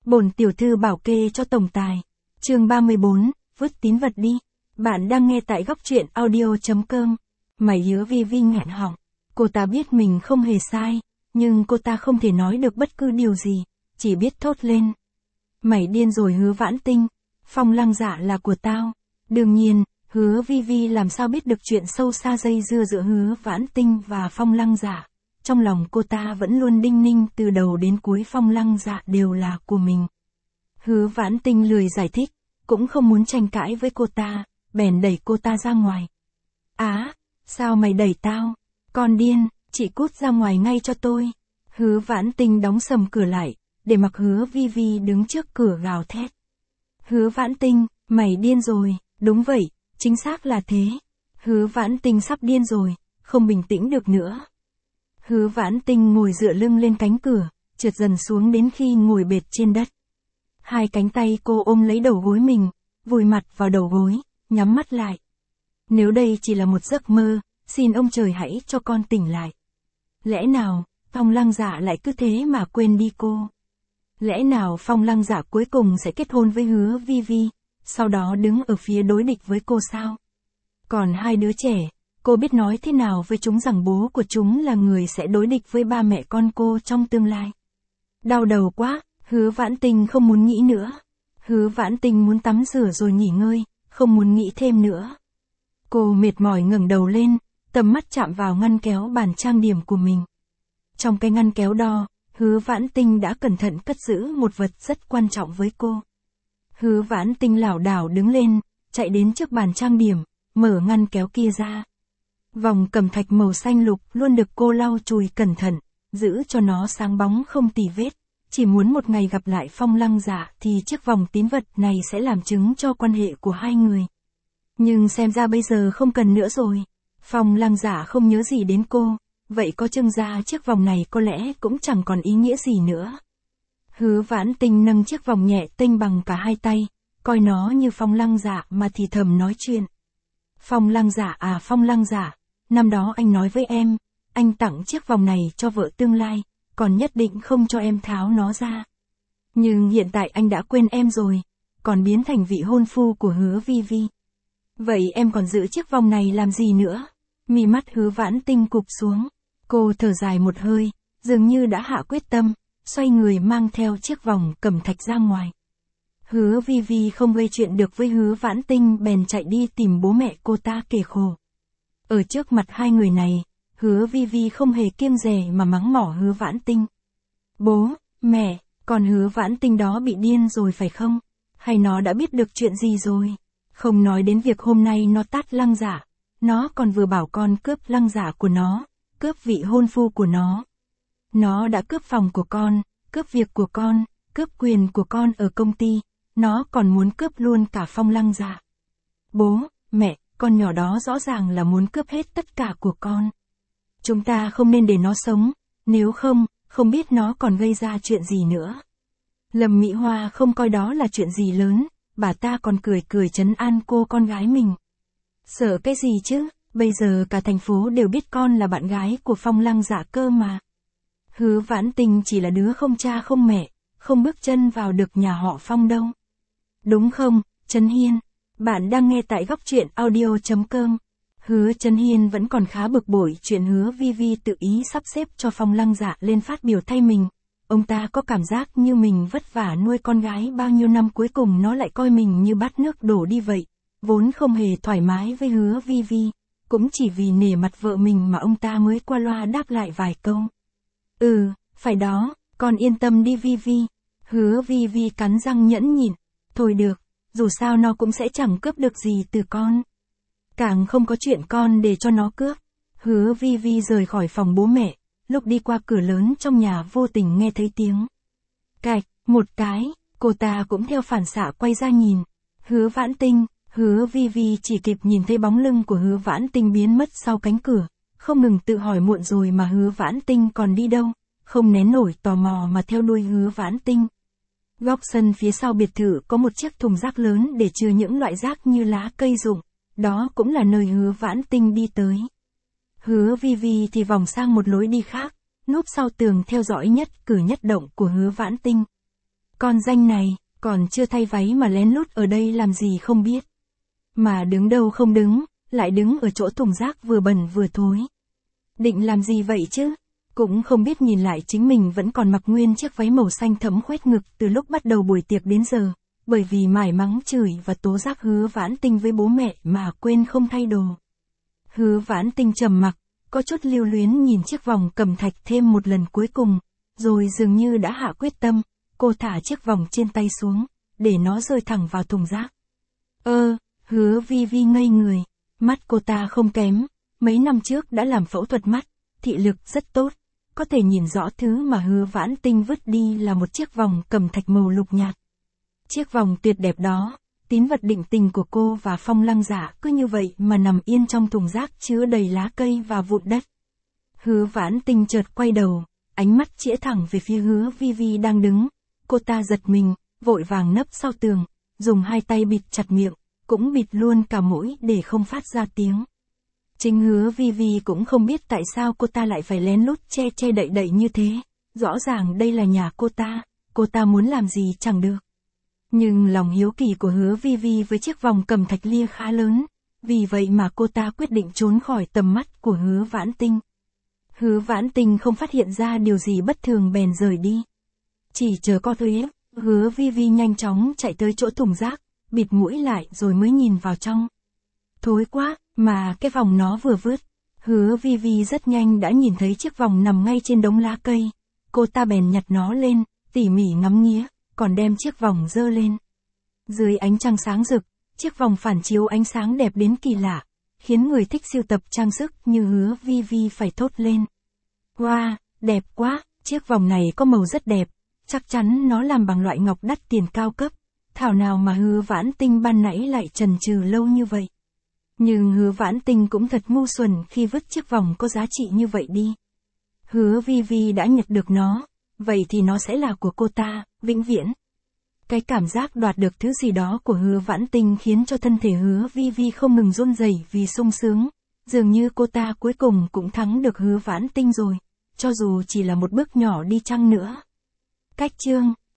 Bổn tiểu thư bảo kê cho tổng tài. Chương 34, vứt tín vật đi. Bạn đang nghe tại góc truyện audio.com. Mày Hứa Vi Vi nghẹn họng. Cô ta biết mình không hề sai, nhưng cô ta không thể nói được bất cứ điều gì, chỉ biết thốt lên. Mày điên rồi Hứa Vãn Tinh, Phong Lăng Dạ là của tao. Đương nhiên, Hứa Vi Vi làm sao biết được chuyện sâu xa dây dưa giữa Hứa Vãn Tinh và Phong Lăng Dạ. Trong lòng cô ta vẫn luôn đinh ninh từ đầu đến cuối Phong Lăng Dạ đều là của mình. Hứa Vãn Tinh lười giải thích, cũng không muốn tranh cãi với cô ta, bèn đẩy cô ta ra ngoài. Á, sao mày đẩy tao? Con điên, chị cút ra ngoài ngay cho tôi. Hứa Vãn Tinh đóng sầm cửa lại, để mặc Hứa Vi Vi đứng trước cửa gào thét. Hứa Vãn Tinh, mày điên rồi, đúng vậy, chính xác là thế. Hứa Vãn Tinh sắp điên rồi, không bình tĩnh được nữa. Hứa Vãn Tinh ngồi dựa lưng lên cánh cửa, trượt dần xuống đến khi ngồi bệt trên đất. Hai cánh tay cô ôm lấy đầu gối mình, vùi mặt vào đầu gối, nhắm mắt lại. Nếu đây chỉ là một giấc mơ, xin ông trời hãy cho con tỉnh lại. Lẽ nào, Phong Lăng Dạ lại cứ thế mà quên đi cô? Lẽ nào Phong Lăng Dạ cuối cùng sẽ kết hôn với Hứa Vi Vi, sau đó đứng ở phía đối địch với cô sao? Còn hai đứa trẻ, cô biết nói thế nào với chúng rằng bố của chúng là người sẽ đối địch với ba mẹ con cô trong tương lai? Đau đầu quá, Hứa Vãn Tinh không muốn nghĩ nữa. Hứa Vãn Tinh muốn tắm rửa rồi nghỉ ngơi, không muốn nghĩ thêm nữa. Cô mệt mỏi ngẩng đầu lên, tầm mắt chạm vào ngăn kéo bàn trang điểm của mình. Trong cái ngăn kéo đo, Hứa Vãn Tinh đã cẩn thận cất giữ một vật rất quan trọng với cô. Hứa Vãn Tinh lảo đảo đứng lên, chạy đến trước bàn trang điểm, mở ngăn kéo kia ra. Vòng cẩm thạch màu xanh lục luôn được cô lau chùi cẩn thận, giữ cho nó sáng bóng không tì vết. Chỉ muốn một ngày gặp lại Phong Lăng Dạ thì chiếc vòng tín vật này sẽ làm chứng cho quan hệ của hai người. Nhưng xem ra bây giờ không cần nữa rồi. Phong Lăng Dạ không nhớ gì đến cô, vậy có chừng ra chiếc vòng này có lẽ cũng chẳng còn ý nghĩa gì nữa. Hứa Vãn Tinh nâng chiếc vòng nhẹ tênh bằng cả hai tay, coi nó như Phong Lăng Dạ mà thì thầm nói chuyện. Phong Lăng Dạ à, Phong Lăng Dạ, năm đó anh nói với em, anh tặng chiếc vòng này cho vợ tương lai, còn nhất định không cho em tháo nó ra. Nhưng hiện tại anh đã quên em rồi, còn biến thành vị hôn phu của Hứa Vi Vi. Vậy em còn giữ chiếc vòng này làm gì nữa? Mí mắt Hứa Vãn Tinh cụp xuống, cô thở dài một hơi, dường như đã hạ quyết tâm, xoay người mang theo chiếc vòng cẩm thạch ra ngoài. Hứa Vi Vi không gây chuyện được với Hứa Vãn Tinh bèn chạy đi tìm bố mẹ cô ta kể khổ. Ở trước mặt hai người này, Hứa Vi Vi không hề kiêng dè mà mắng mỏ Hứa Vãn Tinh. Bố, mẹ, con Hứa Vãn Tinh đó bị điên rồi phải không? Hay nó đã biết được chuyện gì rồi? Không nói đến việc hôm nay nó tát Lăng Dạ, nó còn vừa bảo con cướp Lăng Dạ của nó, cướp vị hôn phu của nó. Nó đã cướp phòng của con, cướp việc của con, cướp quyền của con ở công ty, nó còn muốn cướp luôn cả Phong Lăng Dạ. Bố, mẹ, con nhỏ đó rõ ràng là muốn cướp hết tất cả của con. Chúng ta không nên để nó sống, nếu không, không biết nó còn gây ra chuyện gì nữa. Lâm Mỹ Hoa không coi đó là chuyện gì lớn, bà ta còn cười cười trấn an cô con gái mình. Sợ cái gì chứ, bây giờ cả thành phố đều biết con là bạn gái của Phong Lăng Dạ cơ mà. Hứa Vãn Tinh chỉ là đứa không cha không mẹ, không bước chân vào được nhà họ Phong đâu. Đúng không, Trấn Hiên? Bạn đang nghe tại góc truyện audio.com. Hứa Trấn Hiên vẫn còn khá bực bội chuyện Hứa Vi Vi tự ý sắp xếp cho Phong Lăng Dạ lên phát biểu thay mình. Ông ta có cảm giác như mình vất vả nuôi con gái bao nhiêu năm cuối cùng nó lại coi mình như bát nước đổ đi vậy. Vốn không hề thoải mái với Hứa Vi Vi, cũng chỉ vì nể mặt vợ mình mà ông ta mới qua loa đáp lại vài câu. Ừ, phải đó, con yên tâm đi Vi Vi. Hứa Vi Vi cắn răng nhẫn nhịn. Thôi được, dù sao nó cũng sẽ chẳng cướp được gì từ con. Càng không có chuyện con để cho nó cướp. Hứa Vi Vi rời khỏi phòng bố mẹ, lúc đi qua cửa lớn trong nhà vô tình nghe thấy tiếng cạch, một cái, cô ta cũng theo phản xạ quay ra nhìn. Hứa Vãn Tinh, Hứa Vi Vi chỉ kịp nhìn thấy bóng lưng của Hứa Vãn Tinh biến mất sau cánh cửa, không ngừng tự hỏi muộn rồi mà Hứa Vãn Tinh còn đi đâu, không nén nổi tò mò mà theo đuôi Hứa Vãn Tinh. Góc sân phía sau biệt thự có một chiếc thùng rác lớn để chứa những loại rác như lá cây rụng, đó cũng là nơi Hứa Vãn Tinh đi tới. Hứa Vi Vi thì vòng sang một lối đi khác, núp sau tường theo dõi nhất cử nhất động của Hứa Vãn Tinh. Con danh này, còn chưa thay váy mà lén lút ở đây làm gì không biết. Mà đứng đâu không đứng, lại đứng ở chỗ thùng rác vừa bẩn vừa thối. Định làm gì vậy chứ? Cũng không biết nhìn lại chính mình vẫn còn mặc nguyên chiếc váy màu xanh thẫm khoét ngực từ lúc bắt đầu buổi tiệc đến giờ, bởi vì mải mắng chửi và tố giác Hứa Vãn Tinh với bố mẹ mà quên không thay đồ. Hứa Vãn Tinh trầm mặc, có chút lưu luyến nhìn chiếc vòng cẩm thạch thêm một lần cuối cùng, rồi dường như đã hạ quyết tâm, cô thả chiếc vòng trên tay xuống, để nó rơi thẳng vào thùng rác. Hứa Vi Vi ngây người, mắt cô ta không kém, mấy năm trước đã làm phẫu thuật mắt, thị lực rất tốt, có thể nhìn rõ thứ mà Hứa Vãn Tinh vứt đi là một chiếc vòng cẩm thạch màu lục nhạt. Chiếc vòng tuyệt đẹp đó, tín vật định tình của cô và Phong Lăng Dạ cứ như vậy mà nằm yên trong thùng rác chứa đầy lá cây và vụn đất. Hứa Vãn Tinh chợt quay đầu, ánh mắt chĩa thẳng về phía Hứa Vi Vi đang đứng, cô ta giật mình, vội vàng nấp sau tường, dùng hai tay bịt chặt miệng, cũng bịt luôn cả mũi để không phát ra tiếng. Chính Hứa Vi Vi cũng không biết tại sao cô ta lại phải lén lút che đậy như thế, rõ ràng đây là nhà cô ta muốn làm gì chẳng được. Nhưng lòng hiếu kỳ của Hứa Vi Vi với chiếc vòng cẩm thạch lia khá lớn, vì vậy mà cô ta quyết định trốn khỏi tầm mắt của Hứa Vãn Tinh. Hứa Vãn Tinh không phát hiện ra điều gì bất thường bèn rời đi. Chỉ chờ có thuế, Hứa Vi Vi nhanh chóng chạy tới chỗ thùng rác, bịt mũi lại rồi mới nhìn vào trong. Thối quá, mà cái vòng nó vừa vứt. Hứa Vi Vi rất nhanh đã nhìn thấy chiếc vòng nằm ngay trên đống lá cây. Cô ta bèn nhặt nó lên, tỉ mỉ ngắm nghía, còn đem chiếc vòng giơ lên. Dưới ánh trăng sáng rực, chiếc vòng phản chiếu ánh sáng đẹp đến kỳ lạ, khiến người thích sưu tập trang sức như Hứa Vi Vi phải thốt lên. Wow, đẹp quá, chiếc vòng này có màu rất đẹp, chắc chắn nó làm bằng loại ngọc đắt tiền cao cấp. Thảo nào mà Hứa Vãn Tinh ban nãy lại chần chừ lâu như vậy. Nhưng Hứa Vãn Tinh cũng thật ngu xuẩn khi vứt chiếc vòng có giá trị như vậy đi. Hứa Vi Vi đã nhặt được nó, vậy thì nó sẽ là của cô ta, vĩnh viễn. Cái cảm giác đoạt được thứ gì đó của Hứa Vãn Tinh khiến cho thân thể Hứa Vi Vi không ngừng run rẩy vì sung sướng. Dường như cô ta cuối cùng cũng thắng được Hứa Vãn Tinh rồi, cho dù chỉ là một bước nhỏ đi chăng nữa. Cách chương